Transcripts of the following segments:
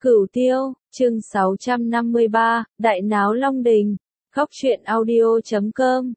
Cửu Tiêu, chương 653, Đại náo Long Đình. Góc truyện audio.com.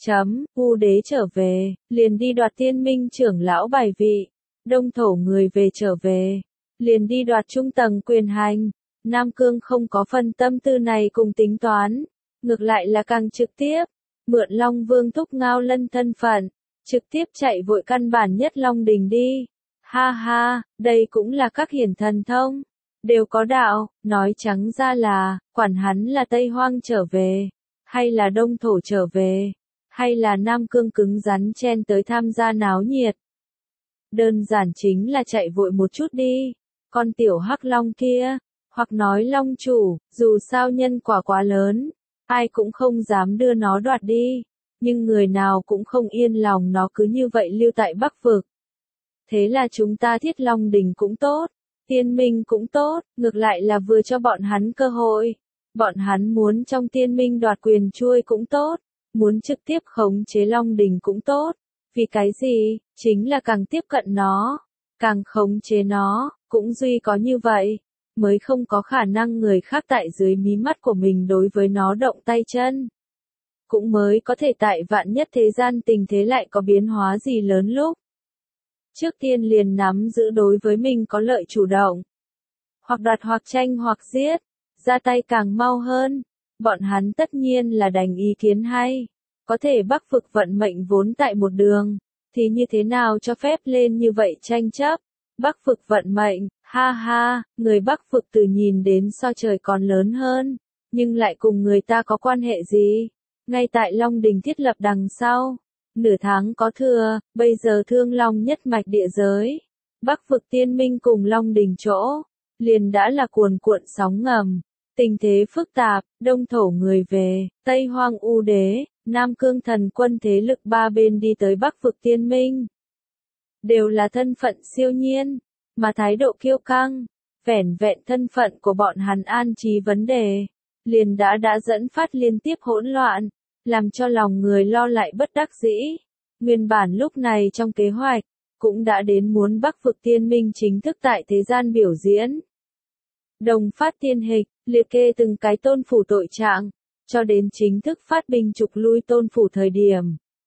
U đế trở về, liền đi đoạt Tiên Minh trưởng lão bài vị. Đông thổ người về trở về, liền đi đoạt trung tầng quyền hành. Nam Cương không có phân tâm tư này cùng tính toán, ngược lại là càng trực tiếp, mượn Long Vương Thúc Ngao Lân thân phận, trực tiếp chạy vội căn bản nhất Long Đình đi. Ha ha, đây cũng là các hiển thần thông, đều có đạo, nói trắng ra là, quản hắn là Tây Hoang trở về, hay là Đông Thổ trở về, hay là Nam Cương cứng rắn chen tới tham gia náo nhiệt. Đơn giản chính là chạy vội một chút đi, con tiểu hắc long kia, hoặc nói long chủ, dù sao nhân quả quá lớn, ai cũng không dám đưa nó đoạt đi, nhưng người nào cũng không yên lòng nó cứ như vậy lưu tại Bắc Vực. Thế là chúng ta thiết Long Đình cũng tốt, Tiên Minh cũng tốt, ngược lại là vừa cho bọn hắn cơ hội. Bọn hắn muốn trong Tiên Minh đoạt quyền chuôi cũng tốt, muốn trực tiếp khống chế Long Đình cũng tốt. Vì cái gì? Chính là càng tiếp cận nó, càng khống chế nó, cũng duy có như vậy, mới không có khả năng người khác tại dưới mí mắt của mình đối với nó động tay chân. Cũng mới có thể tại vạn nhất thế gian tình thế lại có biến hóa gì lớn lúc. Trước tiên liền nắm giữ đối với mình có lợi chủ động. Hoặc đoạt hoặc tranh hoặc giết, ra tay càng mau hơn. Bọn hắn tất nhiên là đành ý kiến hay. Có thể Bắc Vực vận mệnh vốn tại một đường, thì như thế nào cho phép lên như vậy tranh chấp. Bắc Vực vận mệnh, ha ha, người Bắc Vực từ nhìn đến so trời còn lớn hơn, nhưng lại cùng người ta có quan hệ gì? Ngay tại Long Đình thiết lập đằng sau. Nửa tháng có thừa, bây giờ thương long nhất mạch địa giới. Bắc Vực Tiên Minh cùng Long Đình chỗ, liền đã là cuồn cuộn sóng ngầm. Tình thế phức tạp, Đông thổ người về, Tây Hoang U đế, Nam Cương thần quân thế lực ba bên đi tới Bắc Vực Tiên Minh. Đều là thân phận siêu nhiên, mà thái độ kiêu căng, vẻn vẹn thân phận của bọn hắn an trí vấn đề, liền đã dẫn phát liên tiếp hỗn loạn. Làm cho lòng người lo lại bất đắc dĩ. Nguyên bản lúc này trong kế hoạch, cũng đã đến muốn Bắc Vực Tiên Minh chính thức tại thế gian biểu diễn. Đồng phát tiên hịch, liệt kê từng cái tôn phủ tội trạng, cho đến chính thức phát binh trục lui tôn phủ thời điểm.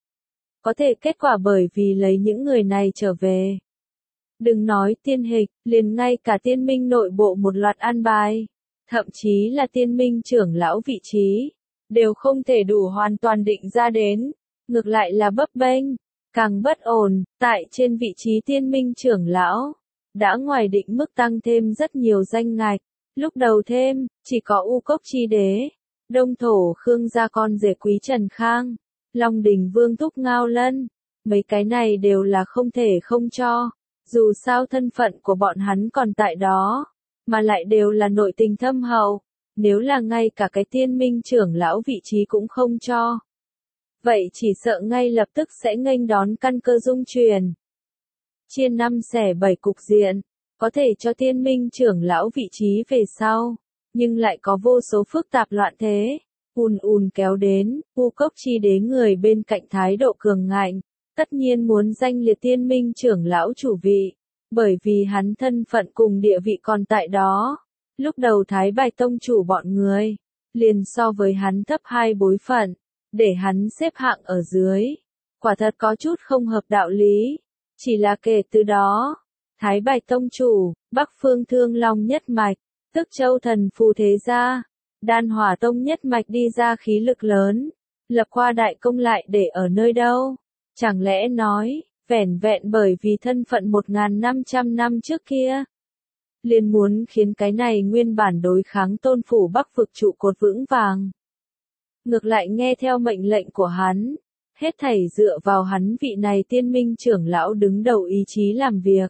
Có thể kết quả bởi vì lấy những người này trở về. Đừng nói tiên hịch, liền ngay cả Tiên Minh nội bộ một loạt an bài, thậm chí là Tiên Minh trưởng lão vị trí, đều không thể đủ hoàn toàn định ra đến, ngược lại là bấp bênh, càng bất ổn, tại trên vị trí Tiên Minh trưởng lão, đã ngoài định mức tăng thêm rất nhiều danh ngạch, lúc đầu thêm, chỉ có U Cốc Chi Đế, Đông Thổ Khương gia con rể Quý Trần Khang, Long Đình Vương Thúc Ngao Lân, mấy cái này đều là không thể không cho, dù sao thân phận của bọn hắn còn tại đó, mà lại đều là nội tình thâm hậu. Nếu là ngay cả cái Tiên Minh trưởng lão vị trí cũng không cho, vậy chỉ sợ ngay lập tức sẽ nghênh đón căn cơ dung truyền. Chia 5 xẻ 7 cục diện, có thể cho Tiên Minh trưởng lão vị trí về sau, nhưng lại có vô số phức tạp loạn thế, ùn kéo đến, U Cốc Chi Đế người bên cạnh thái độ cường ngạnh, tất nhiên muốn danh liệt Tiên Minh trưởng lão chủ vị, bởi vì hắn thân phận cùng địa vị còn tại đó. Lúc đầu Thái Bạch Tông chủ bọn người, liền so với hắn thấp 2 bối phận, để hắn xếp hạng ở dưới. Quả thật có chút không hợp đạo lý. Chỉ là kể từ đó, Thái Bạch Tông chủ, Bắc Phương Thương Long nhất mạch, tức Châu Thần Phù Thế Gia, Đan Hỏa Tông nhất mạch đi ra khí lực lớn, lập qua đại công lại để ở nơi đâu? Chẳng lẽ nói, vẻn vẹn bởi vì thân phận 1.500 năm trước kia, liền muốn khiến cái này nguyên bản đối kháng tôn phủ Bắc Vực trụ cột vững vàng. Ngược lại nghe theo mệnh lệnh của hắn, hết thảy dựa vào hắn vị này Tiên Minh trưởng lão đứng đầu ý chí làm việc.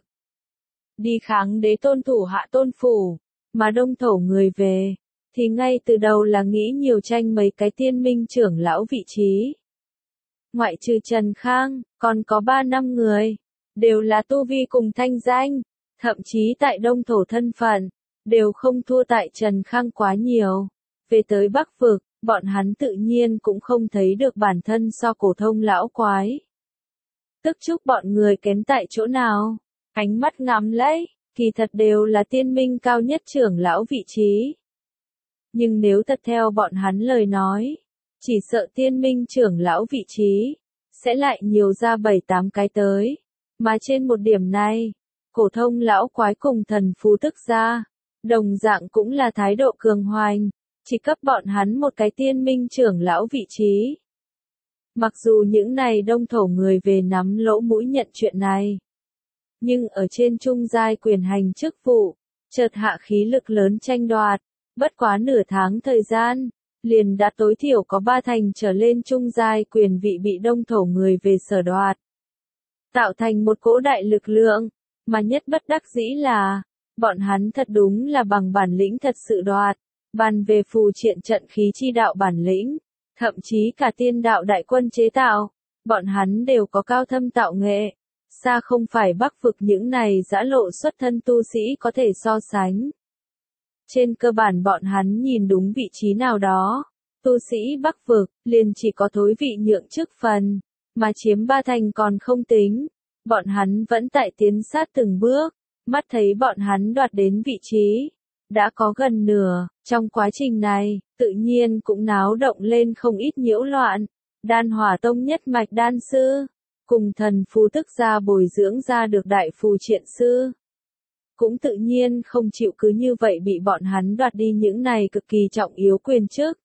Đi kháng đế tôn thủ hạ tôn phủ, mà Đông thổ người về, thì ngay từ đầu là nghĩ nhiều tranh mấy cái Tiên Minh trưởng lão vị trí. Ngoại trừ Trần Khang, còn có 3-5 người, đều là tu vi cùng thanh danh. Thậm chí tại Đông thổ thân phận, đều không thua tại Trần Khang quá nhiều. Về tới Bắc Vực, bọn hắn tự nhiên cũng không thấy được bản thân so cổ thông lão quái. Tức chúc bọn người kém tại chỗ nào, ánh mắt ngắm lấy, kỳ thật đều là tiên minh cao nhất trưởng lão vị trí. Nhưng nếu thật theo bọn hắn lời nói, chỉ sợ tiên minh trưởng lão vị trí, sẽ lại nhiều ra 7-8 cái tới. Mà trên một điểm này, cổ thông lão quái cùng thần phú tức gia, đồng dạng cũng là thái độ cường hoành, chỉ cấp bọn hắn một cái tiên minh trưởng lão vị trí. Mặc dù những này đông thổ người về nắm lỗ mũi nhận chuyện này, nhưng ở trên trung giai quyền hành chức vụ, chợt hạ khí lực lớn tranh đoạt, bất quá nửa tháng thời gian, liền đã tối thiểu có 3 thành trở lên trung giai quyền vị bị đông thổ người về sở đoạt. Tạo thành một cỗ đại lực lượng, mà nhất bất đắc dĩ là, bọn hắn thật đúng là bằng bản lĩnh thật sự đoạt, bàn về phù triện trận khí chi đạo bản lĩnh, thậm chí cả tiên đạo đại quân chế tạo, bọn hắn đều có cao thâm tạo nghệ, xa không phải Bắc vực những này dã lộ xuất thân tu sĩ có thể so sánh. Trên cơ bản bọn hắn nhìn đúng vị trí nào đó, tu sĩ Bắc vực liền chỉ có thối vị nhượng chức phần, mà chiếm 3 thành còn không tính, bọn hắn vẫn tại tiến sát từng bước, mắt thấy bọn hắn đoạt đến vị trí, đã có gần nửa, trong quá trình này, tự nhiên cũng náo động lên không ít nhiễu loạn, Đan Hỏa Tông nhất mạch đan sư, cùng thần phù tức gia bồi dưỡng ra được đại phù triện sư. Cũng tự nhiên không chịu cứ như vậy bị bọn hắn đoạt đi những này cực kỳ trọng yếu quyền chức.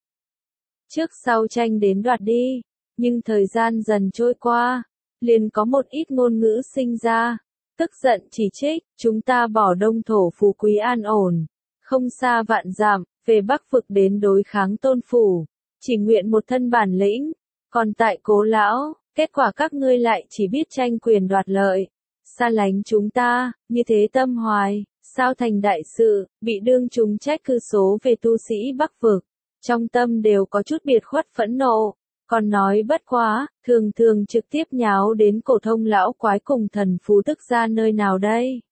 Trước sau tranh đến đoạt đi, nhưng thời gian dần trôi qua, liền có một ít ngôn ngữ sinh ra, tức giận chỉ trích, chúng ta bỏ đông thổ phú quý an ổn, không xa vạn dặm, về Bắc vực đến đối kháng tôn phủ, chỉ nguyện một thân bản lĩnh, còn tại Cố lão, kết quả các ngươi lại chỉ biết tranh quyền đoạt lợi, xa lánh chúng ta, như thế tâm hoài, sao thành đại sự, bị đương chúng trách cứ số về tu sĩ Bắc vực, trong tâm đều có chút biệt khuất phẫn nộ, còn nói bất quá, thường thường trực tiếp nháo đến cổ thông lão quái cùng thần phú tức gia nơi nào đây.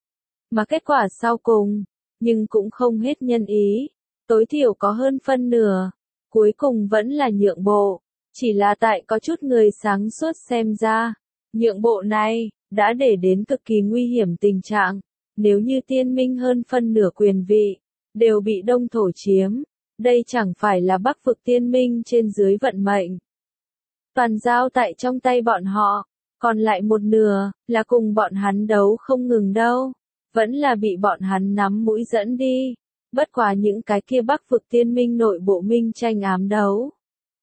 Mà kết quả sau cùng, nhưng cũng không hết nhân ý, tối thiểu có hơn phân nửa, cuối cùng vẫn là nhượng bộ, chỉ là tại có chút người sáng suốt xem ra, nhượng bộ này, đã để đến cực kỳ nguy hiểm tình trạng, nếu như tiên minh hơn phân nửa quyền vị, đều bị đông thổ chiếm, đây chẳng phải là Bắc vực tiên minh trên dưới vận mệnh. Toàn giao tại trong tay bọn họ, còn lại một nửa, là cùng bọn hắn đấu không ngừng đâu, vẫn là bị bọn hắn nắm mũi dẫn đi, bất quá những cái kia Bắc vực tiên minh nội bộ minh tranh ám đấu.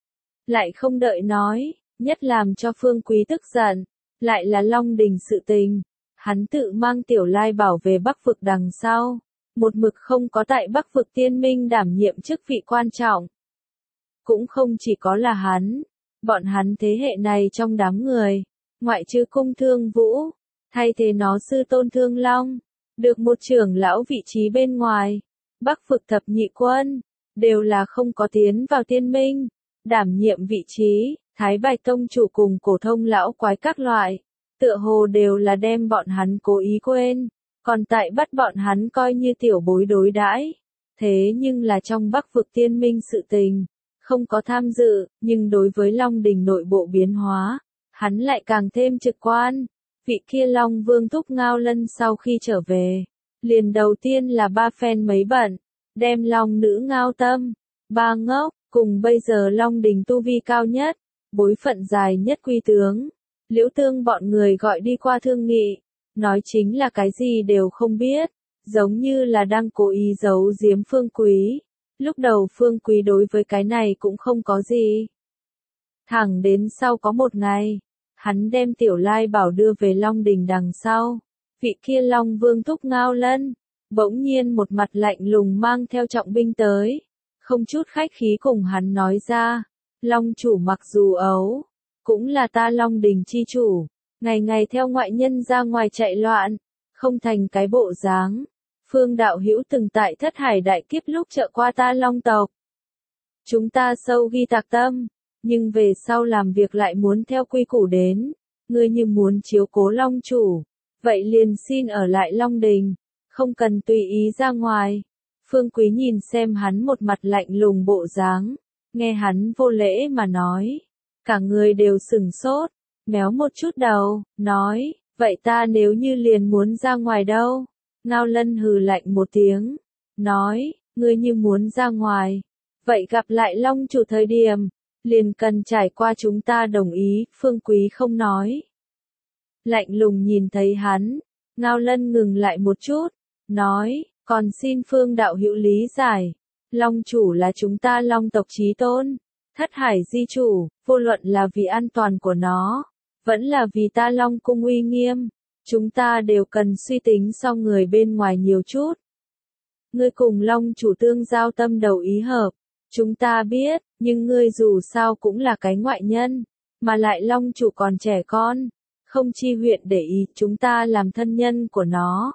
Lại không đợi nói, nhất làm cho Phương Quý tức giận, lại là Long Đình sự tình, hắn tự mang Tiểu Lai bảo về Bắc vực đằng sau, một mực không có tại Bắc vực tiên minh đảm nhiệm chức vị quan trọng. Cũng không chỉ có là hắn, bọn hắn thế hệ này trong đám người, ngoại trừ Cung Thương Vũ, thay thế nó sư tôn Thương Long, được một trưởng lão vị trí bên ngoài, Bắc vực thập nhị quân, đều là không có tiến vào tiên minh, đảm nhiệm vị trí, Thái Bạch Tông chủ cùng cổ thông lão quái các loại, tựa hồ đều là đem bọn hắn cố ý quên, còn tại bắt bọn hắn coi như tiểu bối đối đãi. Thế nhưng là trong Bắc vực tiên minh sự tình, không có tham dự, nhưng đối với Long Đình nội bộ biến hóa, hắn lại càng thêm trực quan. Vị kia Long Vương Thúc Ngao Lân sau khi trở về, liền đầu tiên là 3 phen mấy bận, đem Long nữ Ngao Tâm, Ba Ngốc, cùng bây giờ Long Đình tu vi cao nhất, bối phận dài nhất quy tướng, Liễu Tương bọn người gọi đi qua thương nghị, nói chính là cái gì đều không biết, giống như là đang cố ý giấu giếm Phương Quý. Lúc đầu Phương Quý đối với cái này cũng không có gì. Thẳng đến sau có một ngày, hắn đem Tiểu Lai bảo đưa về Long Đình đằng sau, vị kia Long Vương Thúc Ngao Lân, bỗng nhiên một mặt lạnh lùng mang theo trọng binh tới, không chút khách khí cùng hắn nói ra, Long chủ mặc dù ấu, cũng là ta Long Đình chi chủ, ngày ngày theo ngoại nhân ra ngoài chạy loạn, không thành cái bộ dáng. Phương đạo hữu từng tại Thất Hải đại kiếp lúc trợ qua ta Long tộc. Chúng ta sâu ghi tạc tâm, nhưng về sau làm việc lại muốn theo quy củ đến, ngươi như muốn chiếu cố Long chủ, vậy liền xin ở lại Long Đình, không cần tùy ý ra ngoài. Phương Quý nhìn xem hắn một mặt lạnh lùng bộ dáng, nghe hắn vô lễ mà nói, cả người đều sừng sốt, méo một chút đầu, nói, vậy ta nếu như liền muốn ra ngoài đâu? Ngao Lân hừ lạnh một tiếng, nói, ngươi như muốn ra ngoài, vậy gặp lại Long chủ thời điểm, liền cần trải qua chúng ta đồng ý, Phương Quý không nói. Lạnh lùng nhìn thấy hắn, Ngao Lân ngừng lại một chút, nói, còn xin Phương đạo hữu lý giải, Long chủ là chúng ta Long tộc chí tôn, thất hải di chủ, vô luận là vì an toàn của nó, vẫn là vì ta Long cung uy nghiêm, chúng ta đều cần suy tính so người bên ngoài nhiều chút. Ngươi cùng Long chủ tương giao tâm đầu ý hợp, chúng ta biết, nhưng ngươi dù sao cũng là cái ngoại nhân, mà lại Long chủ còn trẻ con, không chi huyện để ý chúng ta làm thân nhân của nó.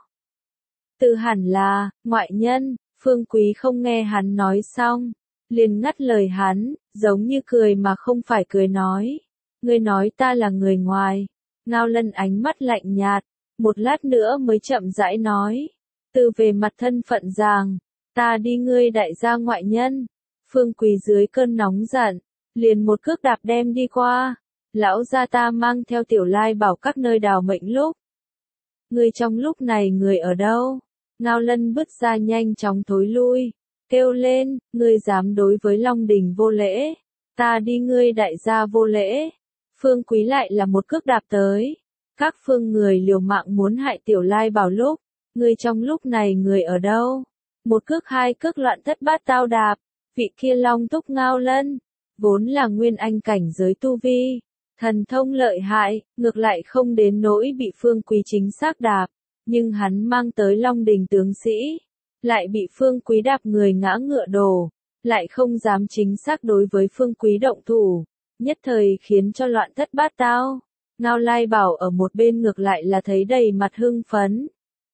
Tự hẳn là, ngoại nhân, Phương Quý không nghe hắn nói xong, liền ngắt lời hắn, giống như cười mà không phải cười nói. Ngươi nói ta là người ngoài. Ngao Lân ánh mắt lạnh nhạt, một lát nữa mới chậm rãi nói. Từ về mặt thân phận giàng, ta đi ngươi đại gia ngoại nhân. Phương Quý dưới cơn nóng giận, liền một cước đạp đem đi qua. Lão gia ta mang theo Tiểu Lai bảo các nơi đào mệnh lúc. Ngươi trong lúc này người ở đâu? Ngao Lân bước ra nhanh chóng thối lui, kêu lên, ngươi dám đối với Long Đình vô lễ, ta đi ngươi đại gia vô lễ. Phương Quý lại là một cước đạp tới, các phương người liều mạng muốn hại Tiểu Lai bảo lúc, ngươi trong lúc này người ở đâu? Một cước hai cước loạn thất bát tao đạp, vị kia Long thúc Ngao Lân, vốn là nguyên anh cảnh giới tu vi, thần thông lợi hại, ngược lại không đến nỗi bị Phương Quý chính xác đạp. Nhưng hắn mang tới Long Đình tướng sĩ, lại bị Phương Quý đạp người ngã ngựa đổ, lại không dám chính xác đối với Phương Quý động thủ, nhất thời khiến cho loạn thất bát tao. Ngao Lai bảo ở một bên ngược lại là thấy đầy mặt hưng phấn.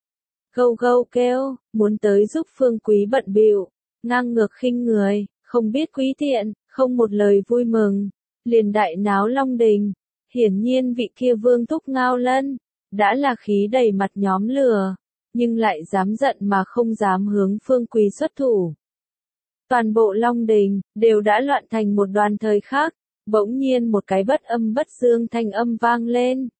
Gâu gâu kêu, muốn tới giúp Phương Quý bận bịu, ngang ngược khinh người, không biết quý tiện, không một lời vui mừng, liền đại náo Long Đình. Hiển nhiên vị kia vương thúc Ngao Lân đã là khí đầy mặt nhóm lửa, nhưng lại dám giận mà không dám hướng Phương Quý xuất thủ. Toàn bộ Long Đình đều đã loạn thành một đoàn thời khắc, bỗng nhiên một cái bất âm bất dương thanh âm vang lên.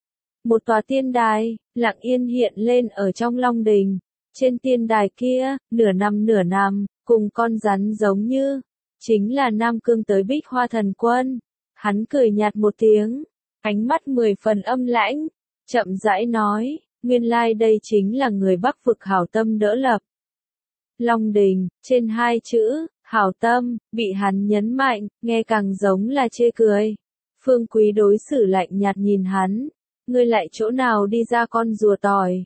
Một tòa tiên đài, lặng yên hiện lên ở trong Long Đình, trên tiên đài kia, nửa nằm, cùng con rắn giống như, chính là Nam Cương tới Bích Hoa Thần Quân. Hắn cười nhạt một tiếng, ánh mắt 10 phần âm lãnh, chậm rãi nói, nguyên lai đây chính là người Bắc vực hảo tâm đỡ lập. Long Đình, trên hai chữ, hảo tâm, bị hắn nhấn mạnh, nghe càng giống là chê cười. Phương Quý đối xử lạnh nhạt nhìn hắn, ngươi lại chỗ nào đi ra con rùa tỏi.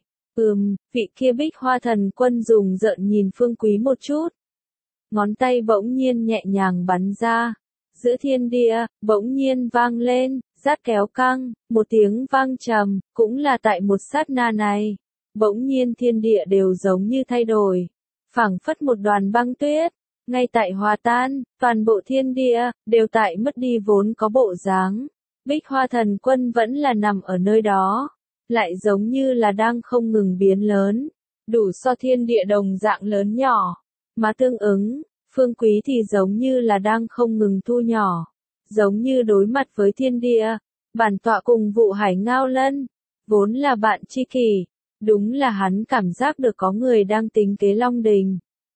Vị kia Bích Hoa Thần Quân dùng giận nhìn Phương Quý một chút. Ngón tay bỗng nhiên nhẹ nhàng bắn ra, giữa thiên địa, bỗng nhiên vang lên. Rát kéo căng, một tiếng vang trầm, cũng là tại một sát na này. Bỗng nhiên thiên địa đều giống như thay đổi. Phảng phất một đoàn băng tuyết, ngay tại hòa tan, toàn bộ thiên địa, đều tại mất đi vốn có bộ dáng. Bích Hoa Thần Quân vẫn là nằm ở nơi đó, lại giống như là đang không ngừng biến lớn, đủ so thiên địa đồng dạng lớn nhỏ. Mà tương ứng, Phương Quý thì giống như là đang không ngừng thu nhỏ. Giống như đối mặt với thiên địa, bản tọa cùng Vụ Hải Ngao Lân, vốn là bạn tri kỷ, đúng là hắn cảm giác được có người đang tính kế Long Đình.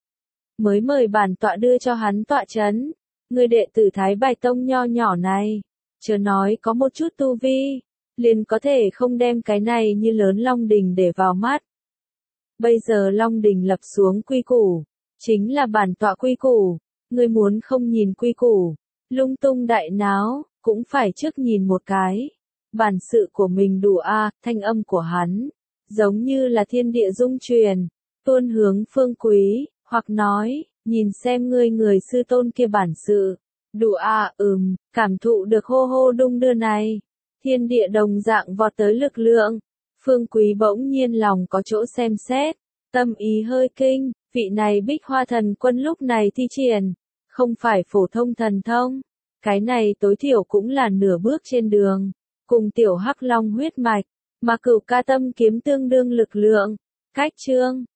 Mới mời bản tọa đưa cho hắn tọa chấn, người đệ tử Thái Bài Tông nho nhỏ này, chớ nói có một chút tu vi, liền có thể không đem cái này như lớn Long Đình để vào mắt. Bây giờ Long Đình lập xuống quy củ, chính là bản tọa quy củ, người muốn không nhìn quy củ. Lung tung đại náo, cũng phải trước nhìn một cái. Bản sự của mình đủ thanh âm của hắn, giống như là thiên địa dung truyền, tuôn hướng Phương Quý, hoặc nói, nhìn xem ngươi người sư tôn kia bản sự. Đủ cảm thụ được hô hô đung đưa này. Thiên địa đồng dạng vọt tới lực lượng. Phương Quý bỗng nhiên lòng có chỗ xem xét, tâm ý hơi kinh, vị này Bích Hoa Thần Quân lúc này thi triển. Không phải phổ thông thần thông, cái này tối thiểu cũng là nửa bước trên đường, cùng tiểu Hắc Long huyết mạch, mà Cửu Ca Tâm kiếm tương đương lực lượng. Cách chương